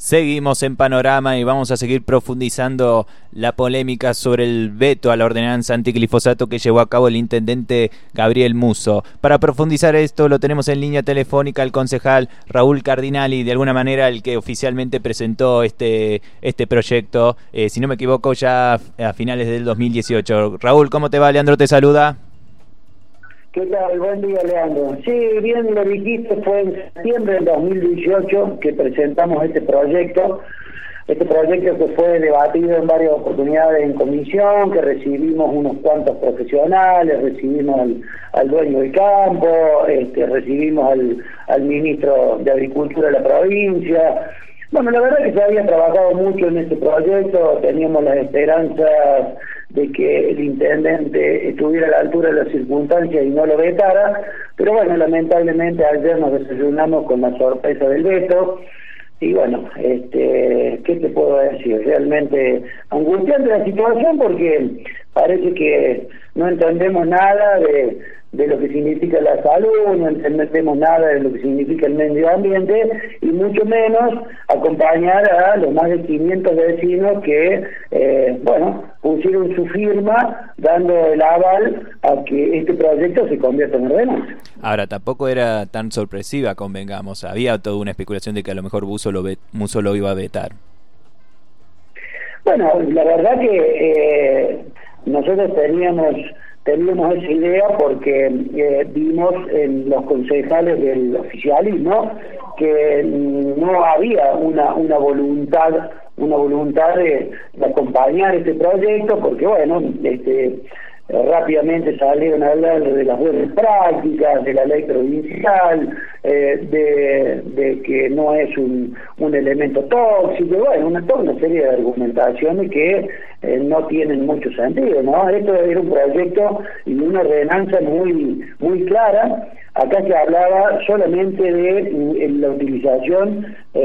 Seguimos en Panorama y vamos a seguir profundizando la polémica sobre el veto a la ordenanza antiglifosato que llevó a cabo el intendente Gabriel Musso. Para profundizar esto lo tenemos en línea telefónica al concejal Raúl Cardinali, de alguna manera el que oficialmente presentó este proyecto, si no me equivoco ya a finales del 2018. Raúl, ¿cómo te va? Leandro te saluda. ¿Qué tal? Buen día, Leandro. Sí, bien lo dijiste, fue en septiembre del 2018 que presentamos este proyecto que fue debatido en varias oportunidades en comisión, que recibimos unos cuantos profesionales, recibimos al dueño del campo, recibimos al ministro de Agricultura de la provincia. Bueno, la verdad que se había trabajado mucho en este proyecto, teníamos las esperanzas de que el intendente estuviera a la altura de las circunstancias y no lo vetara, pero bueno, lamentablemente ayer nos desayunamos con la sorpresa del veto, y bueno, ¿qué te puedo decir? Realmente angustiante la situación porque parece que no entendemos nada de lo que significa la salud, no entendemos nada de lo que significa el medio ambiente y mucho menos acompañar a los más de 500 vecinos que, pusieron su firma dando el aval a que este proyecto se convierta en ordenanza. Ahora, tampoco era tan sorpresiva, convengamos, había toda una especulación de que a lo mejor Musso lo iba a vetar. Bueno, la verdad que nosotros teníamos esa idea porque vimos en los concejales del oficialismo que no había una voluntad de acompañar este proyecto, porque bueno, rápidamente salieron a hablar de las buenas prácticas, de la ley provincial, de que no es un elemento tóxico, bueno, toda una serie de argumentaciones que no tienen mucho sentido, ¿no? Esto era un proyecto y una ordenanza muy clara. Acá se hablaba solamente de la utilización,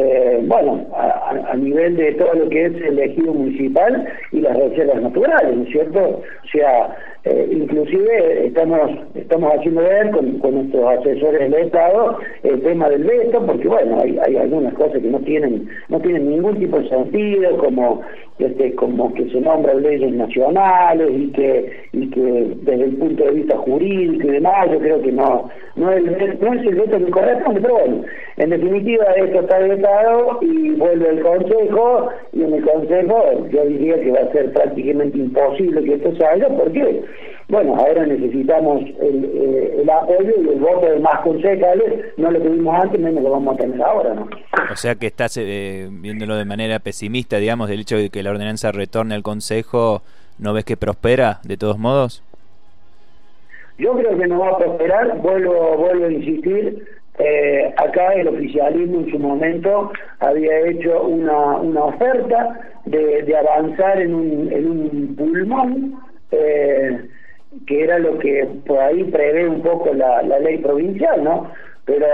a nivel de todo lo que es el ejido municipal y las reservas naturales, ¿no es cierto? O sea, inclusive estamos haciendo ver con nuestros asesores del Estado el tema del veto, porque bueno, hay algunas cosas que no tienen ningún tipo de sentido, como que se nombran leyes nacionales y que desde el punto de vista jurídico y demás, yo creo que no es el veto que corresponde, pero bueno, en definitiva esto está vetado y vuelve al Consejo, y en el Consejo yo diría que va a ser prácticamente imposible que esto salga, porque bueno, ahora necesitamos el apoyo y el voto de más concejales, no lo tuvimos antes, menos lo vamos a tener ahora, ¿no? O sea que estás viéndolo de manera pesimista, digamos, del hecho de que la ordenanza retorne al Consejo, ¿no ves que prospera de todos modos? Yo creo que no va a prosperar, vuelvo a insistir, acá el oficialismo en su momento había hecho una oferta de avanzar en un pulmón, que era lo que por ahí prevé un poco la ley provincial, ¿no? Pero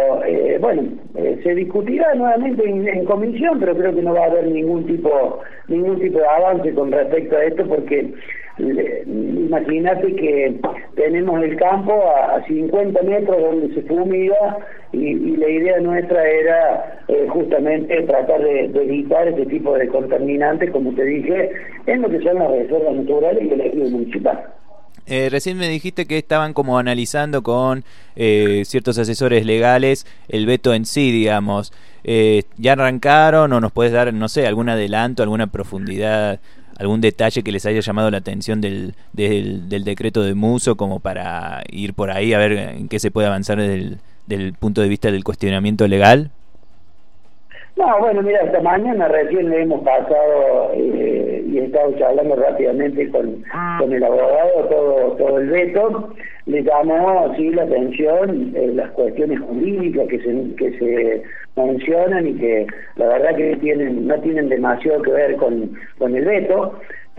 se discutirá nuevamente en comisión, pero creo que no va a haber ningún tipo de avance con respecto a esto, porque imagínate que tenemos el campo a 50 metros donde se fumiga y la idea nuestra era justamente tratar de evitar ese tipo de contaminantes, como te dije, en lo que son las reservas naturales y el ejido municipal. Recién me dijiste que estaban como analizando con ciertos asesores legales el veto en sí, digamos. ¿Ya arrancaron o nos puedes dar, no sé, algún adelanto, alguna profundidad, algún detalle que les haya llamado la atención del decreto de Musso, como para ir por ahí a ver en qué se puede avanzar desde el punto de vista del cuestionamiento legal? No, bueno, mira, esta mañana recién le hemos pasado y he estado charlando rápidamente con el abogado todo el veto. Le llamó sí la atención las cuestiones jurídicas que se mencionan y que la verdad que no tienen demasiado que ver con el veto.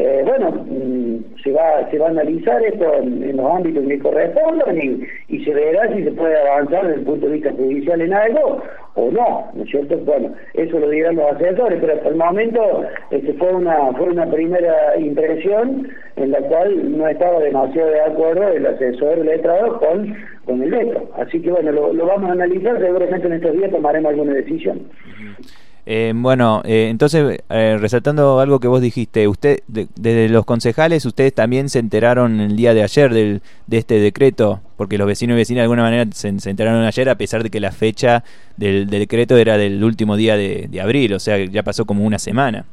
Se va a analizar esto en los ámbitos que correspondan y se verá si se puede avanzar desde el punto de vista judicial en algo o no es cierto? Bueno, eso lo dirán los asesores, pero hasta el momento fue una primera impresión en la cual no estaba demasiado de acuerdo el asesor letrado con el veto. Así que bueno, lo vamos a analizar, seguramente en estos días tomaremos alguna decisión. Entonces, resaltando algo que vos dijiste, desde los concejales, ustedes también se enteraron el día de ayer de este decreto, porque los vecinos y vecinas de alguna manera se enteraron ayer, a pesar de que la fecha del decreto era del último día de abril, o sea, ya pasó como una semana.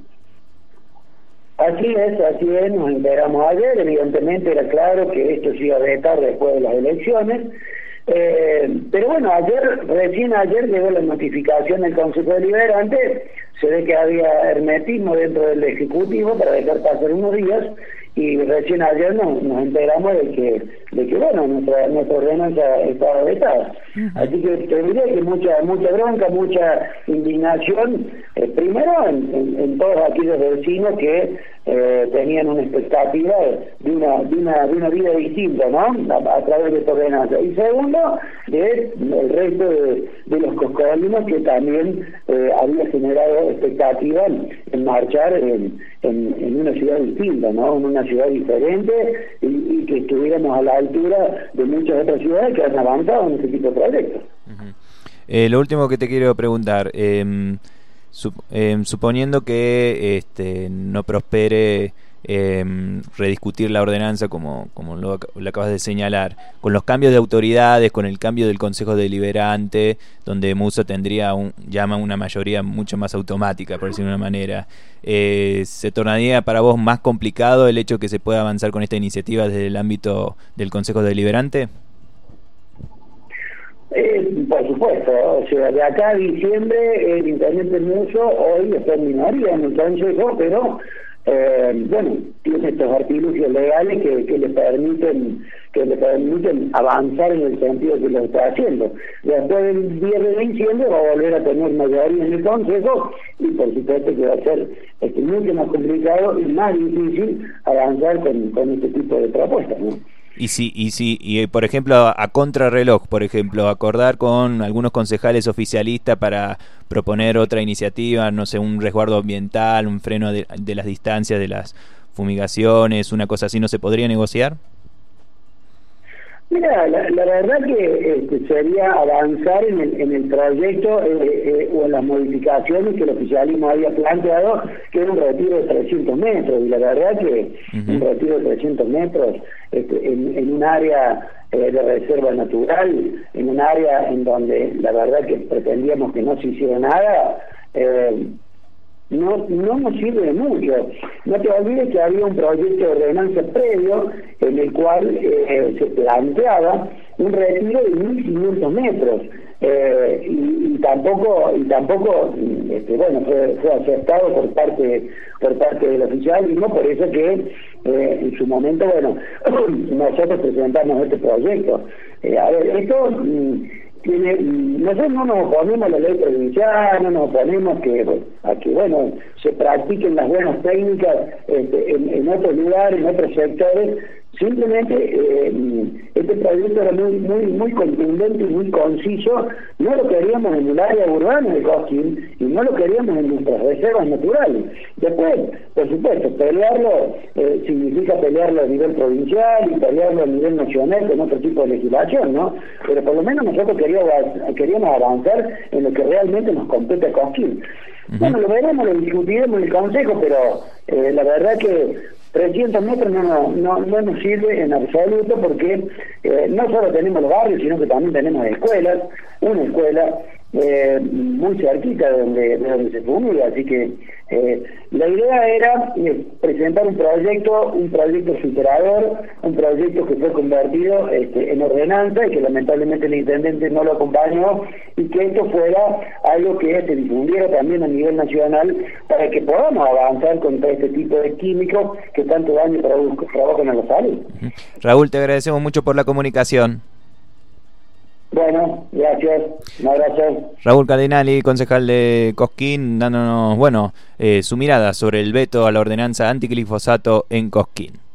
Así es, nos enteramos ayer, evidentemente era claro que esto se iba a vetar después de las elecciones. Pero bueno, recién ayer llegó la notificación del Consejo Deliberante, se ve que había hermetismo dentro del Ejecutivo para dejar pasar unos días, y recién ayer nos enteramos de que bueno, nuestra ordenanza estaba vetada. Así que te diría que mucha bronca, mucha indignación, primero en todos aquellos vecinos que tenían una expectativa de una vida distinta, ¿no? A través de esta ordenanza. Y segundo, el resto de los coscolinos que también había generado expectativa en marchar en una ciudad distinta, ¿no? En una ciudad diferente, y que estuviéramos a la altura de muchas otras ciudades que han avanzado en este tipo de proyectos. Lo último que te quiero preguntar, suponiendo que no prospere rediscutir la ordenanza como lo acabas de señalar, con los cambios de autoridades, con el cambio del Consejo Deliberante, donde Musso tendría una mayoría mucho más automática, por decirlo de una manera, ¿se tornaría para vos más complicado el hecho que se pueda avanzar con esta iniciativa desde el ámbito del Consejo Deliberante? Por supuesto, o sea, de acá a diciembre el intendente Musso hoy está en minoría en el Consejo, pero bueno, tiene estos artilugios legales que le permiten avanzar en el sentido que lo está haciendo. Después del 10 de diciembre va a volver a tener mayoría en el Consejo, y por supuesto que va a ser mucho más complicado y más difícil avanzar con este tipo de propuestas, ¿no? Y por ejemplo, a contrarreloj, por ejemplo, acordar con algunos concejales oficialistas para proponer otra iniciativa, no sé, un resguardo ambiental, un freno de las distancias de las fumigaciones, una cosa así, ¿no se podría negociar? Mira, la verdad que sería avanzar en el proyecto o en las modificaciones que el oficialismo había planteado, que era un retiro de 300 metros, y la verdad que un retiro de 300 metros en un área de reserva natural, en un área en donde la verdad que pretendíamos que no se hiciera nada, no nos sirve de mucho. No te olvides que había un proyecto de ordenanza previo en el cual se planteaba un retiro de 1.500 metros, y tampoco bueno, fue aceptado por parte del oficialismo, por eso que en su momento, bueno, nosotros presentamos este proyecto. A ver, esto nosotros no nos oponemos a la ley provincial, no nos oponemos a que bueno, se practiquen las buenas técnicas en otros lugares, en otros sectores. Simplemente este proyecto era muy contundente y muy conciso. No lo queríamos en el área urbana de Cosquín y no lo queríamos en nuestras reservas naturales. Después, por supuesto, pelearlo significa pelearlo a nivel provincial y pelearlo a nivel nacional con otro tipo de legislación, ¿no? Pero por lo menos nosotros queríamos avanzar en lo que realmente nos compete a Cosquín. Bueno, lo veremos, lo discutiremos en el Consejo, pero la verdad que 300 metros no nos sirve en absoluto, porque no solo tenemos los barrios, sino que también tenemos escuelas, una escuela muy cerquita de donde se fumiga, así que la idea era presentar un proyecto superador, un proyecto que fue convertido en ordenanza y que lamentablemente el intendente no lo acompañó, y que esto fuera algo que se difundiera también a nivel nacional para que podamos avanzar contra este tipo de químicos que tanto daño provocan a la salud. Raúl, te agradecemos mucho por la comunicación. Bueno, gracias, un abrazo. Raúl Cardinali, concejal de Cosquín, dándonos, su mirada sobre el veto a la ordenanza antiglifosato en Cosquín.